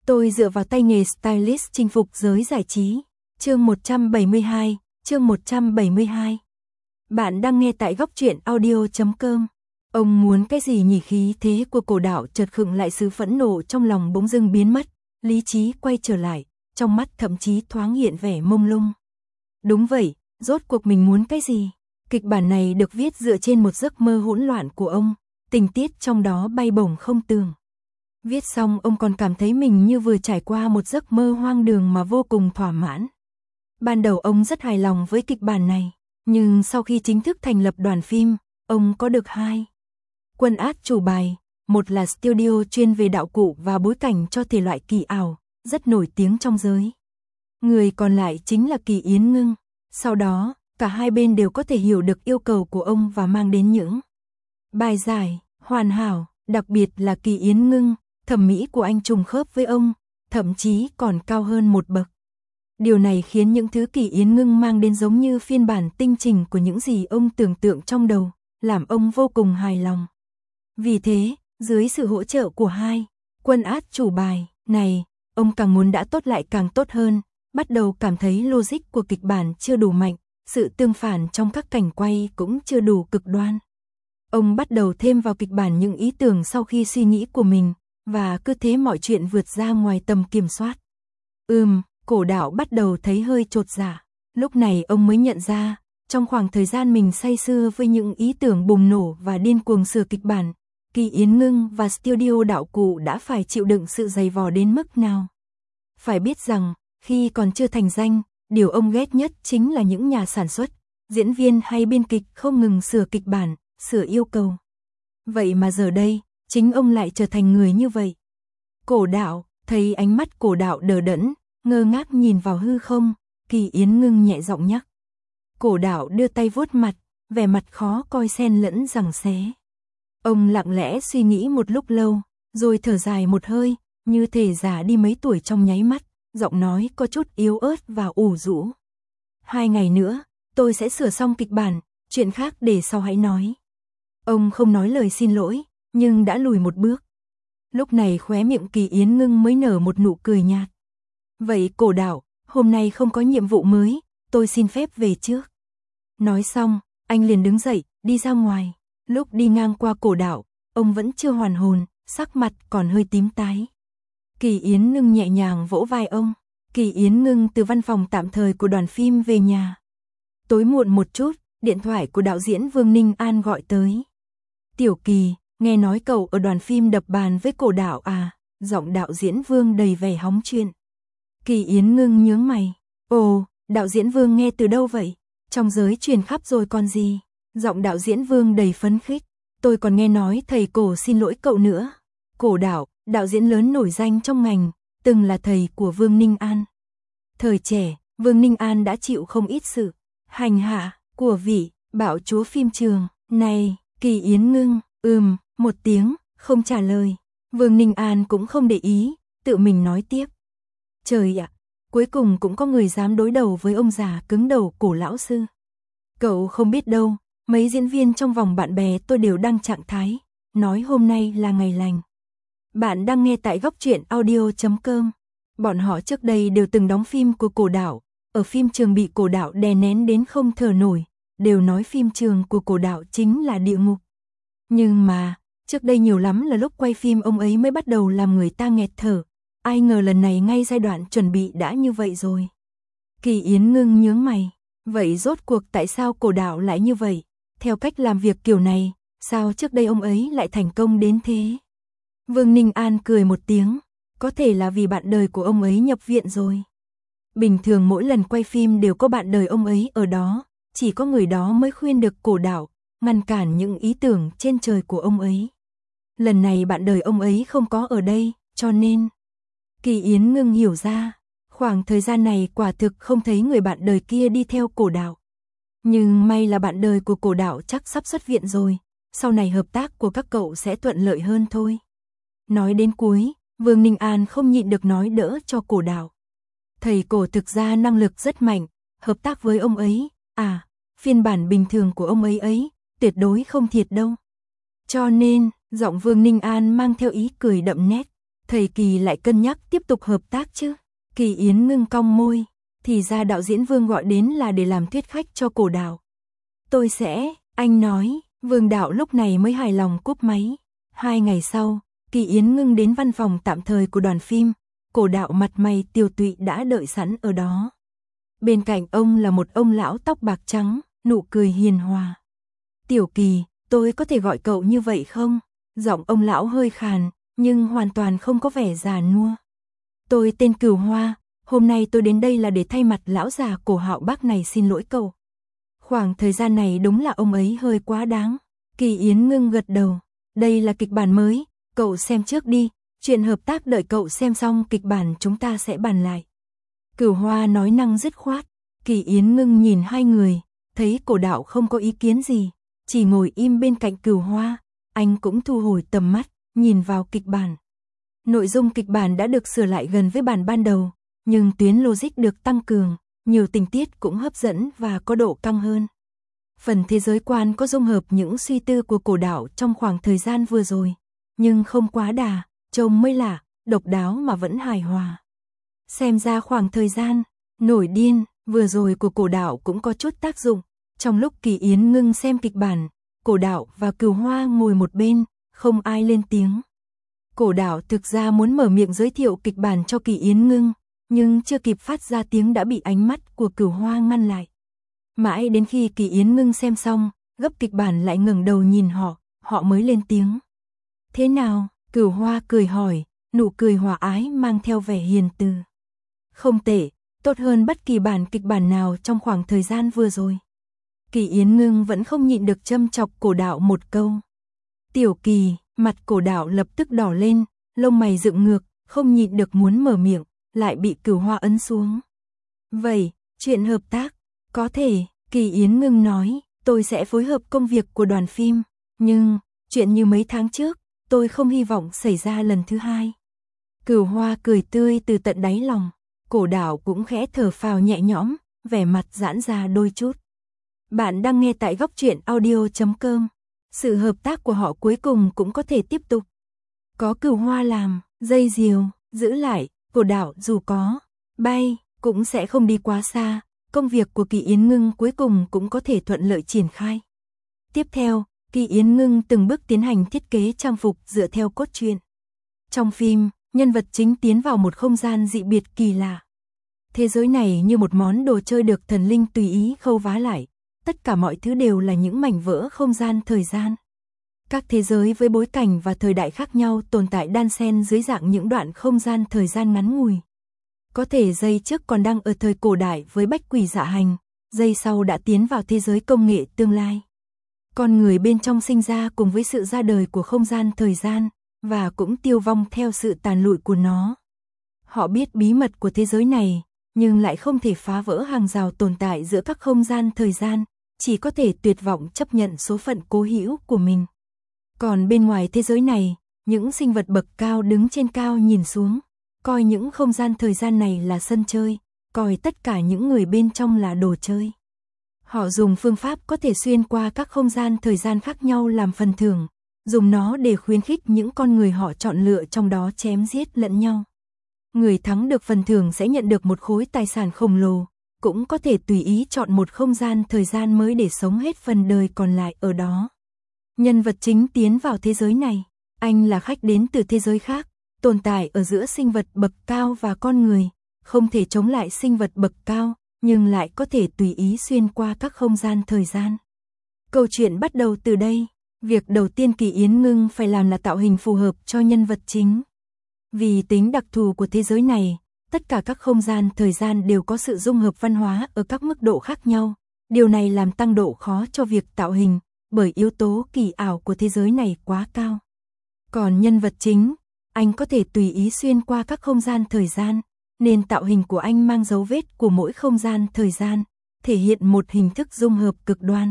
Tôi dựa vào tay nghề stylist chinh phục giới giải trí. Chương 172, chương 172. Bạn đang nghe tại góc truyện audio.com. Ông muốn cái gì nhỉ? Khí thế của Cổ Đạo chợt khựng lại, sự phẫn nộ trong lòng bỗng dưng biến mất, lý trí quay trở lại, trong mắt thậm chí thoáng hiện vẻ mông lung. Đúng vậy, rốt cuộc mình muốn cái gì? Kịch bản này được viết dựa trên một giấc mơ hỗn loạn của ông, tình tiết trong đó bay bổng không tường. Viết xong ông còn cảm thấy mình như vừa trải qua một giấc mơ hoang đường mà vô cùng thỏa mãn. Ban đầu ông rất hài lòng với kịch bản này, nhưng sau khi chính thức thành lập đoàn phim, ông có được hai quân át chủ bài, một là studio chuyên về đạo cụ và bối cảnh cho thể loại kỳ ảo, rất nổi tiếng trong giới. Người còn lại chính là Kỳ Yến Ngưng. Sau đó, cả hai bên đều có thể hiểu được yêu cầu của ông và mang đến những bài giải hoàn hảo, đặc biệt là Kỳ Yến Ngưng, thẩm mỹ của anh trùng khớp với ông, thậm chí còn cao hơn một bậc. Điều này khiến những thứ Kỳ Yến Ngưng mang đến giống như phiên bản tinh chỉnh của những gì ông tưởng tượng trong đầu, làm ông vô cùng hài lòng. Vì thế, dưới sự hỗ trợ của hai quân át chủ bài này, ông càng muốn đã tốt lại càng tốt hơn, bắt đầu cảm thấy logic của kịch bản chưa đủ mạnh, sự tương phản trong các cảnh quay cũng chưa đủ cực đoan. Ông bắt đầu thêm vào kịch bản những ý tưởng sau khi suy nghĩ của mình, và cứ thế mọi chuyện vượt ra ngoài tầm kiểm soát. Cổ Đạo bắt đầu thấy hơi chột dạ. Lúc này ông mới nhận ra, trong khoảng thời gian mình say sưa với những ý tưởng bùng nổ và điên cuồng sửa kịch bản, Kỳ Yến Ngưng và studio đạo cụ đã phải chịu đựng sự dày vò đến mức nào. Phải biết rằng, khi còn chưa thành danh, điều ông ghét nhất chính là những nhà sản xuất, diễn viên hay biên kịch không ngừng sửa kịch bản, sửa yêu cầu. Vậy mà giờ đây, chính ông lại trở thành người như vậy. Cổ Đạo, thấy ánh mắt Cổ Đạo đờ đẫn, ngơ ngác nhìn vào hư không, Kỳ Yến Ngưng nhẹ giọng nhắc. Cổ Đạo đưa tay vuốt mặt, vẻ mặt khó coi xen lẫn giằng xé. Ông lặng lẽ suy nghĩ một lúc lâu, rồi thở dài một hơi, như thể già đi mấy tuổi trong nháy mắt, giọng nói có chút yếu ớt và ủ rũ. 2 ngày nữa, tôi sẽ sửa xong kịch bản, chuyện khác để sau hãy nói. Ông không nói lời xin lỗi, nhưng đã lùi một bước. Lúc này khóe miệng Kỳ Yến Ngưng mới nở một nụ cười nhạt. Vậy Cổ Đạo, hôm nay không có nhiệm vụ mới, tôi xin phép về trước. Nói xong, anh liền đứng dậy, đi ra ngoài. Lúc đi ngang qua Cổ Đạo, ông vẫn chưa hoàn hồn, sắc mặt còn hơi tím tái. Kỳ Yến Ngưng nhẹ nhàng vỗ vai ông. Kỳ Yến Ngưng từ văn phòng tạm thời của đoàn phim về nhà. Tối muộn một chút, điện thoại của đạo diễn Vương Ninh An gọi tới. Tiểu Kỳ, nghe nói cậu ở đoàn phim đập bàn với Cổ Đạo à? Giọng đạo diễn Vương đầy vẻ hóng chuyện. Kỳ Yến Ngưng nhướng mày. Ồ, đạo diễn Vương nghe từ đâu vậy? Trong giới truyền khắp rồi còn gì? Giọng đạo diễn Vương đầy phấn khích. Tôi còn nghe nói thầy Cổ xin lỗi cậu nữa. Cổ Đạo, đạo diễn lớn nổi danh trong ngành, từng là thầy của Vương Ninh An. Thời trẻ, Vương Ninh An đã chịu không ít sự hành hạ của vị bạo chúa phim trường. Này, Kỳ Yến Ngưng, một tiếng, không trả lời. Vương Ninh An cũng không để ý, tự mình nói tiếp. Trời ạ, cuối cùng cũng có người dám đối đầu với ông già cứng đầu Cổ lão sư. Cậu không biết đâu, mấy diễn viên trong vòng bạn bè tôi đều đang trạng thái, nói hôm nay là ngày lành. Bạn đang nghe tại góc truyện audio.com. Bọn họ trước đây đều từng đóng phim của Cổ Đạo, ở phim trường bị Cổ Đạo đè nén đến không thở nổi, đều nói phim trường của Cổ Đạo chính là địa ngục. Nhưng mà, trước đây nhiều lắm là lúc quay phim ông ấy mới bắt đầu làm người ta nghẹt thở, ai ngờ lần này ngay giai đoạn chuẩn bị đã như vậy rồi. Kỳ Yến Ngưng nhướng mày, vậy rốt cuộc tại sao Cổ Đạo lại như vậy? Theo cách làm việc kiểu này, sao trước đây ông ấy lại thành công đến thế? Vương Ninh An cười một tiếng, có thể là vì bạn đời của ông ấy nhập viện rồi. Bình thường mỗi lần quay phim đều có bạn đời ông ấy ở đó, chỉ có người đó mới khuyên được Cổ Đạo, ngăn cản những ý tưởng trên trời của ông ấy. Lần này bạn đời ông ấy không có ở đây, cho nên... Kỳ Yến Ngưng hiểu ra, khoảng thời gian này quả thực không thấy người bạn đời kia đi theo Cổ Đạo. Nhưng may là bạn đời của Cổ Đạo chắc sắp xuất viện rồi, sau này hợp tác của các cậu sẽ thuận lợi hơn thôi. Nói đến cuối, Vương Ninh An không nhịn được nói đỡ cho Cổ Đạo. Thầy Cổ thực ra năng lực rất mạnh, hợp tác với ông ấy, phiên bản bình thường của ông ấy tuyệt đối không thiệt đâu. Cho nên, giọng Vương Ninh An mang theo ý cười đậm nét. thầy Kỳ lại cân nhắc tiếp tục hợp tác chứ? Kỳ Yến Ngưng cong môi, thì ra đạo diễn Vương gọi đến là để làm thuyết khách cho Cổ Đạo. Tôi sẽ, anh nói, Vương Đạo lúc này mới hài lòng cúp máy. 2 ngày sau, Kỳ Yến Ngưng đến văn phòng tạm thời của đoàn phim, Cổ Đạo mặt mày tiều tụy đã đợi sẵn ở đó. Bên cạnh ông là một ông lão tóc bạc trắng, nụ cười hiền hòa. Tiểu Kỳ, tôi có thể gọi cậu như vậy không? Giọng ông lão hơi khàn, nhưng hoàn toàn không có vẻ già nua. Tôi tên Cửu Hoa, hôm nay tôi đến đây là để thay mặt lão già Cổ Hạo bác này xin lỗi cậu. Khoảng thời gian này đúng là ông ấy hơi quá đáng. Kỳ Yến Ngưng gật đầu, đây là kịch bản mới, cậu xem trước đi, chuyện hợp tác đợi cậu xem xong kịch bản chúng ta sẽ bàn lại. Cửu Hoa nói năng dứt khoát. Kỳ Yến Ngưng nhìn hai người, thấy Cổ Đạo không có ý kiến gì, chỉ ngồi im bên cạnh Cửu Hoa, anh cũng thu hồi tầm mắt, nhìn vào kịch bản. Nội dung kịch bản đã được sửa lại gần với bản ban đầu, nhưng tuyến logic được tăng cường, nhiều tình tiết cũng hấp dẫn và có độ căng hơn. Phần thế giới quan có dung hợp những suy tư của Cổ Đạo trong khoảng thời gian vừa rồi, nhưng không quá đà, trông mới lạ, độc đáo mà vẫn hài hòa. Xem ra khoảng thời gian nổi điên vừa rồi của Cổ Đạo cũng có chút tác dụng. Trong lúc Kỳ Yến Ngưng xem kịch bản, Cổ Đạo và Cửu Hoa ngồi một bên, không ai lên tiếng. Cổ Đạo thực ra muốn mở miệng giới thiệu kịch bản cho Kỳ Yến Ngưng, nhưng chưa kịp phát ra tiếng đã bị ánh mắt của Cửu Hoa ngăn lại. Mãi đến khi Kỳ Yến Ngưng xem xong, gấp kịch bản lại ngẩng đầu nhìn họ mới lên tiếng. Thế nào? Cửu Hoa cười hỏi, nụ cười hòa ái mang theo vẻ hiền từ. Không tệ, tốt hơn bất kỳ bản kịch bản nào trong khoảng thời gian vừa rồi. Kỳ Yến Ngưng vẫn không nhịn được châm chọc Cổ Đạo một câu. Tiểu Kỳ, mặt Cổ Đạo lập tức đỏ lên, lông mày dựng ngược, không nhịn được muốn mở miệng, lại bị Cửu Hoa ấn xuống. Vậy, chuyện hợp tác, có thể, Kỳ Yến Ngưng nói, tôi sẽ phối hợp công việc của đoàn phim, nhưng, chuyện như mấy tháng trước, tôi không hy vọng xảy ra lần thứ hai. Cửu Hoa cười tươi từ tận đáy lòng, Cổ Đạo cũng khẽ thở phào nhẹ nhõm, vẻ mặt giãn ra đôi chút. Bạn đang nghe tại góc truyện audio.com. Sự hợp tác của họ cuối cùng cũng có thể tiếp tục. Có Cửu Hoa làm, dây diều, giữ lại, Cổ Đạo dù có bay, cũng sẽ không đi quá xa. Công việc của Kỳ Yến Ngưng cuối cùng cũng có thể thuận lợi triển khai. Tiếp theo, Kỳ Yến Ngưng từng bước tiến hành thiết kế trang phục dựa theo cốt truyện. Trong phim, nhân vật chính tiến vào một không gian dị biệt kỳ lạ. Thế giới này như một món đồ chơi được thần linh tùy ý khâu vá lại. Tất cả mọi thứ đều là những mảnh vỡ không gian thời gian. Các thế giới với bối cảnh và thời đại khác nhau tồn tại đan xen dưới dạng những đoạn không gian thời gian ngắn ngủi. Có thể giây trước còn đang ở thời cổ đại với bách quỷ dạ hành, giây sau đã tiến vào thế giới công nghệ tương lai. Con người bên trong sinh ra cùng với sự ra đời của không gian thời gian, và cũng tiêu vong theo sự tàn lụi của nó. Họ biết bí mật của thế giới này, nhưng lại không thể phá vỡ hàng rào tồn tại giữa các không gian thời gian, chỉ có thể tuyệt vọng chấp nhận số phận cố hữu của mình. Còn bên ngoài thế giới này, những sinh vật bậc cao đứng trên cao nhìn xuống, coi những không gian thời gian này là sân chơi, coi tất cả những người bên trong là đồ chơi. Họ dùng phương pháp có thể xuyên qua các không gian thời gian khác nhau làm phần thưởng, dùng nó để khuyến khích những con người họ chọn lựa trong đó chém giết lẫn nhau. Người thắng được phần thưởng sẽ nhận được một khối tài sản khổng lồ, cũng có thể tùy ý chọn một không gian thời gian mới để sống hết phần đời còn lại ở đó. Nhân vật chính tiến vào thế giới này, anh là khách đến từ thế giới khác, tồn tại ở giữa sinh vật bậc cao và con người, không thể chống lại sinh vật bậc cao, nhưng lại có thể tùy ý xuyên qua các không gian thời gian. Câu chuyện bắt đầu từ đây, việc đầu tiên Kỳ Yến Ngưng phải làm là tạo hình phù hợp cho nhân vật chính. Vì tính đặc thù của thế giới này, tất cả các không gian thời gian đều có sự dung hợp văn hóa ở các mức độ khác nhau. Điều này làm tăng độ khó cho việc tạo hình, bởi yếu tố kỳ ảo của thế giới này quá cao. Còn nhân vật chính, anh có thể tùy ý xuyên qua các không gian thời gian, nên tạo hình của anh mang dấu vết của mỗi không gian thời gian, thể hiện một hình thức dung hợp cực đoan.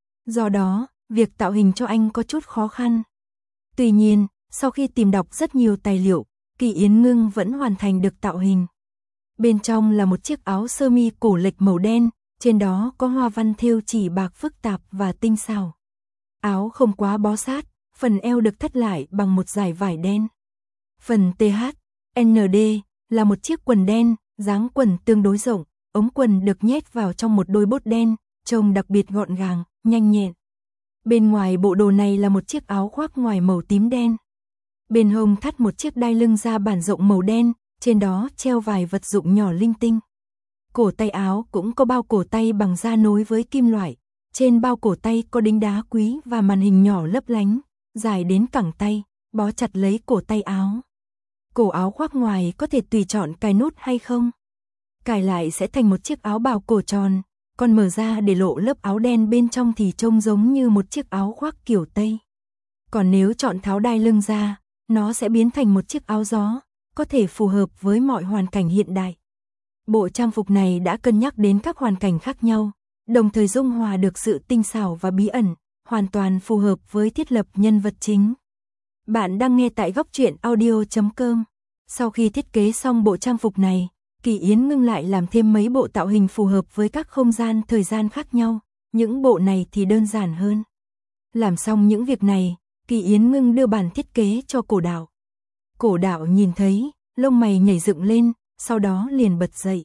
Do đó, việc tạo hình cho anh có chút khó khăn. Tuy nhiên, sau khi tìm đọc rất nhiều tài liệu, Kỳ Yến Ngưng vẫn hoàn thành được tạo hình. Bên trong là một chiếc áo sơ mi cổ lệch màu đen, trên đó có hoa văn thêu chỉ bạc phức tạp và tinh xảo. Áo không quá bó sát, phần eo được thắt lại bằng một dải vải đen. Phần TH, ND là một chiếc quần đen, dáng quần tương đối rộng, ống quần được nhét vào trong một đôi bốt đen, trông đặc biệt gọn gàng, nhanh nhẹn. Bên ngoài bộ đồ này là một chiếc áo khoác ngoài màu tím đen. Bên hông thắt một chiếc đai lưng da bản rộng màu đen, trên đó treo vài vật dụng nhỏ linh tinh. Cổ tay áo cũng có bao cổ tay bằng da nối với kim loại. Trên bao cổ tay có đính đá quý và màn hình nhỏ lấp lánh, dài đến cẳng tay, bó chặt lấy cổ tay áo. Cổ áo khoác ngoài có thể tùy chọn cài nút hay không. Cài lại sẽ thành một chiếc áo bào cổ tròn, còn mở ra để lộ lớp áo đen bên trong thì trông giống như một chiếc áo khoác kiểu Tây. Còn nếu chọn tháo đai lưng ra, nó sẽ biến thành một chiếc áo gió, có thể phù hợp với mọi hoàn cảnh hiện đại. Bộ trang phục này đã cân nhắc đến các hoàn cảnh khác nhau, đồng thời dung hòa được sự tinh xảo và bí ẩn, hoàn toàn phù hợp với thiết lập nhân vật chính. Bạn đang nghe tại góc truyện audio.com. Sau khi thiết kế xong bộ trang phục này, Kỳ Yến Ngưng lại làm thêm mấy bộ tạo hình phù hợp với các không gian thời gian khác nhau, những bộ này thì đơn giản hơn. Làm xong những việc này, Kỳ Yến Ngưng đưa bản thiết kế cho Cổ Đạo. Cổ Đạo nhìn thấy, lông mày nhảy dựng lên, sau đó liền bật dậy.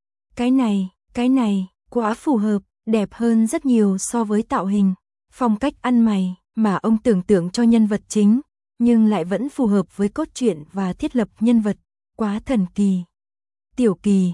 Cái này, quá phù hợp, đẹp hơn rất nhiều so với tạo hình, phong cách ăn mày mà ông tưởng tượng cho nhân vật chính, nhưng lại vẫn phù hợp với cốt truyện và thiết lập nhân vật, quá thần kỳ. Tiểu Kỳ,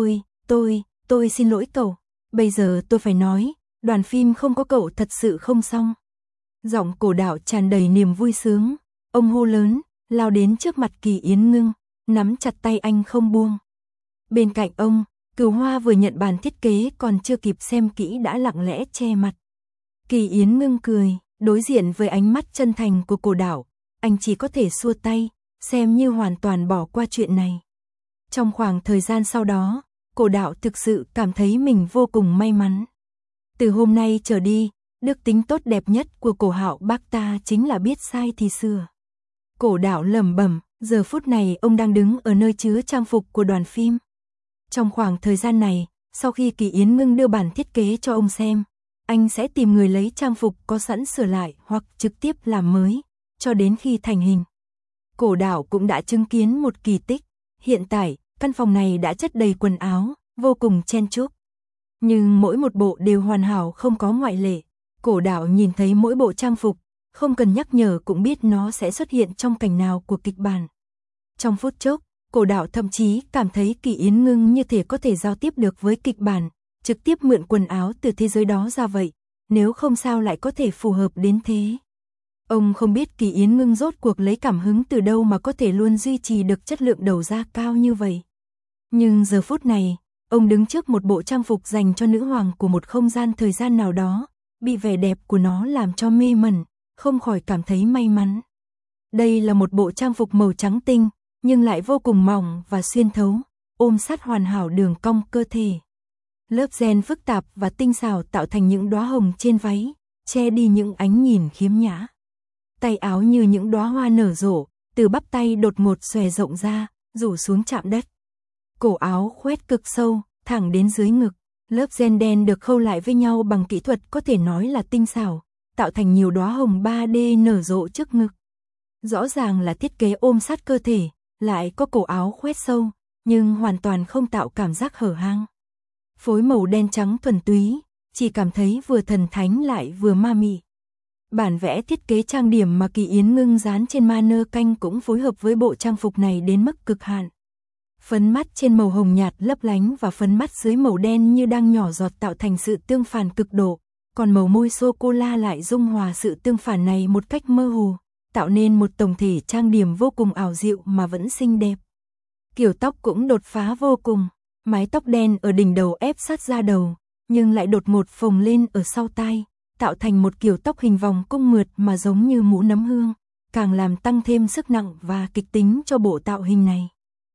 tôi xin lỗi cậu, bây giờ tôi phải nói, đoàn phim không có cậu thật sự không xong. Giọng Cổ Đạo tràn đầy niềm vui sướng, ông hô lớn, lao đến trước mặt Kỳ Yến Ngưng, nắm chặt tay anh không buông. Bên cạnh ông, Cửu Hoa vừa nhận bản thiết kế còn chưa kịp xem kỹ đã lặng lẽ che mặt. Kỳ Yến Ngưng cười, đối diện với ánh mắt chân thành của Cổ Đạo, anh chỉ có thể xua tay, xem như hoàn toàn bỏ qua chuyện này. Trong khoảng thời gian sau đó, Cổ Đạo thực sự cảm thấy mình vô cùng may mắn. Từ hôm nay trở đi, đức tính tốt đẹp nhất của Cổ Hạo bác ta chính là biết sai thì sửa. Cổ Đạo lẩm bẩm, giờ phút này ông đang đứng ở nơi chứa trang phục của đoàn phim. Trong khoảng thời gian này, sau khi Kỳ Yến Ngưng đưa bản thiết kế cho ông xem, anh sẽ tìm người lấy trang phục có sẵn sửa lại hoặc trực tiếp làm mới, cho đến khi thành hình. Cổ Đạo cũng đã chứng kiến một kỳ tích, hiện tại, căn phòng này đã chất đầy quần áo, vô cùng chen chúc. Nhưng mỗi một bộ đều hoàn hảo không có ngoại lệ. Cổ Đạo nhìn thấy mỗi bộ trang phục, không cần nhắc nhở cũng biết nó sẽ xuất hiện trong cảnh nào của kịch bản. Trong phút chốc, Cổ Đạo thậm chí cảm thấy Kỳ Yến Ngưng như thể có thể giao tiếp được với kịch bản, trực tiếp mượn quần áo từ thế giới đó ra vậy, nếu không sao lại có thể phù hợp đến thế. Ông không biết Kỳ Yến Ngưng rốt cuộc lấy cảm hứng từ đâu mà có thể luôn duy trì được chất lượng đầu ra cao như vậy. Nhưng giờ phút này, ông đứng trước một bộ trang phục dành cho nữ hoàng của một không gian thời gian nào đó, bị vẻ đẹp của nó làm cho mê mẩn, không khỏi cảm thấy may mắn. Đây là một bộ trang phục màu trắng tinh, nhưng lại vô cùng mỏng và xuyên thấu, ôm sát hoàn hảo đường cong cơ thể. Lớp ren phức tạp và tinh xảo tạo thành những đóa hồng trên váy, che đi những ánh nhìn khiếm nhã. Tay áo như những đóa hoa nở rộ, từ bắp tay đột ngột xòe rộng ra, rủ xuống chạm đất. Cổ áo khoét cực sâu, thẳng đến dưới ngực, lớp ren đen được khâu lại với nhau bằng kỹ thuật có thể nói là tinh xảo, tạo thành nhiều đóa hồng 3D nở rộ trước ngực. Rõ ràng là thiết kế ôm sát cơ thể, lại có cổ áo khoét sâu, nhưng hoàn toàn không tạo cảm giác hở hang. Phối màu đen trắng thuần túy, chỉ cảm thấy vừa thần thánh lại vừa ma mị. Bản vẽ thiết kế trang điểm mà Kỳ Yến Ngưng dán trên mannequin cũng phối hợp với bộ trang phục này đến mức cực hạn. Phấn mắt trên màu hồng nhạt lấp lánh và phấn mắt dưới màu đen như đang nhỏ giọt tạo thành sự tương phản cực độ, còn màu môi sô-cô-la lại dung hòa sự tương phản này một cách mơ hồ, tạo nên một tổng thể trang điểm vô cùng ảo diệu mà vẫn xinh đẹp. Kiểu tóc cũng đột phá vô cùng, mái tóc đen ở đỉnh đầu ép sát ra đầu, nhưng lại đột ngột phồng lên ở sau tai, tạo thành một kiểu tóc hình vòng cung mượt mà giống như mũ nấm hương, càng làm tăng thêm sức nặng và kịch tính cho bộ tạo hình này.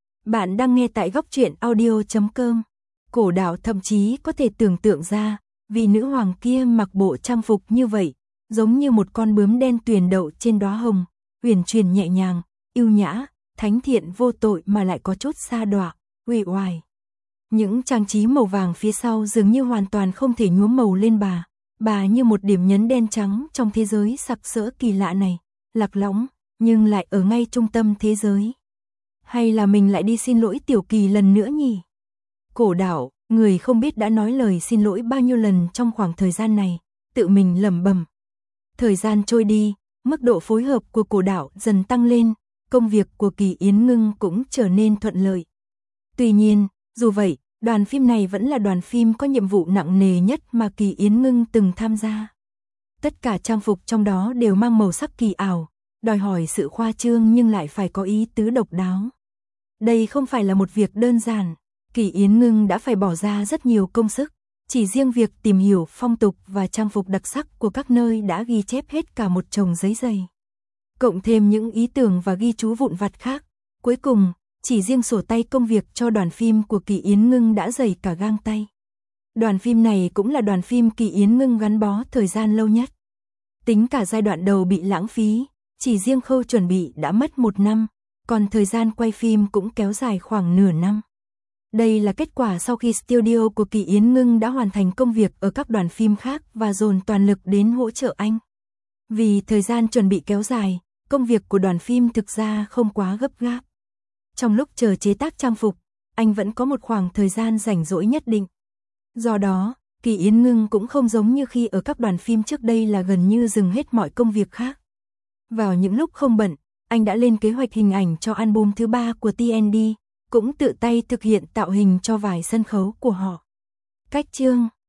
Bạn đang nghe tại góc truyện audio.com. Cổ Đạo thậm chí có thể tưởng tượng ra, vị nữ hoàng kia mặc bộ trang phục như vậy, giống như một con bướm đen tuyền đậu trên đóa hồng, huyền chuyển nhẹ nhàng, yêu nhã, thánh thiện vô tội mà lại có chút sa đọa, uể oải. Những trang trí màu vàng phía sau dường như hoàn toàn không thể nhuốm màu lên bà như một điểm nhấn đen trắng trong thế giới sặc sỡ kỳ lạ này, lạc lõng, nhưng lại ở ngay trung tâm thế giới. Hay là mình lại đi xin lỗi Tiểu Kỳ lần nữa nhỉ? Cổ Đảo, người không biết đã nói lời xin lỗi bao nhiêu lần trong khoảng thời gian này, tự mình lẩm bẩm. Thời gian trôi đi, mức độ phối hợp của Cổ Đảo dần tăng lên, công việc của Kỳ Yến Ngưng cũng trở nên thuận lợi. Tuy nhiên, dù vậy, đoàn phim này vẫn là đoàn phim có nhiệm vụ nặng nề nhất mà Kỳ Yến Ngưng từng tham gia. Tất cả trang phục trong đó đều mang màu sắc kỳ ảo, đòi hỏi sự khoa trương nhưng lại phải có ý tứ độc đáo. Đây không phải là một việc đơn giản, Kỳ Yến Ngưng đã phải bỏ ra rất nhiều công sức, chỉ riêng việc tìm hiểu phong tục và trang phục đặc sắc của các nơi đã ghi chép hết cả một chồng giấy dày. Cộng thêm những ý tưởng và ghi chú vụn vặt khác, cuối cùng, chỉ riêng sổ tay công việc cho đoàn phim của Kỳ Yến Ngưng đã dày cả gang tay. Đoàn phim này cũng là đoàn phim Kỳ Yến Ngưng gắn bó thời gian lâu nhất. Tính cả giai đoạn đầu bị lãng phí, chỉ riêng khâu chuẩn bị đã mất 1 năm, còn thời gian quay phim cũng kéo dài khoảng nửa năm. Đây là kết quả sau khi studio của Kỳ Yến Ngưng đã hoàn thành công việc ở các đoàn phim khác và dồn toàn lực đến hỗ trợ anh. Vì thời gian chuẩn bị kéo dài, công việc của đoàn phim thực ra không quá gấp gáp. Trong lúc chờ chế tác trang phục, anh vẫn có một khoảng thời gian rảnh rỗi nhất định. Do đó, Kỳ Yến Ngưng cũng không giống như khi ở các đoàn phim trước đây là gần như dừng hết mọi công việc khác. Vào những lúc không bận, anh đã lên kế hoạch hình ảnh cho album thứ 3 của TND, cũng tự tay thực hiện tạo hình cho vài sân khấu của họ. Cách chương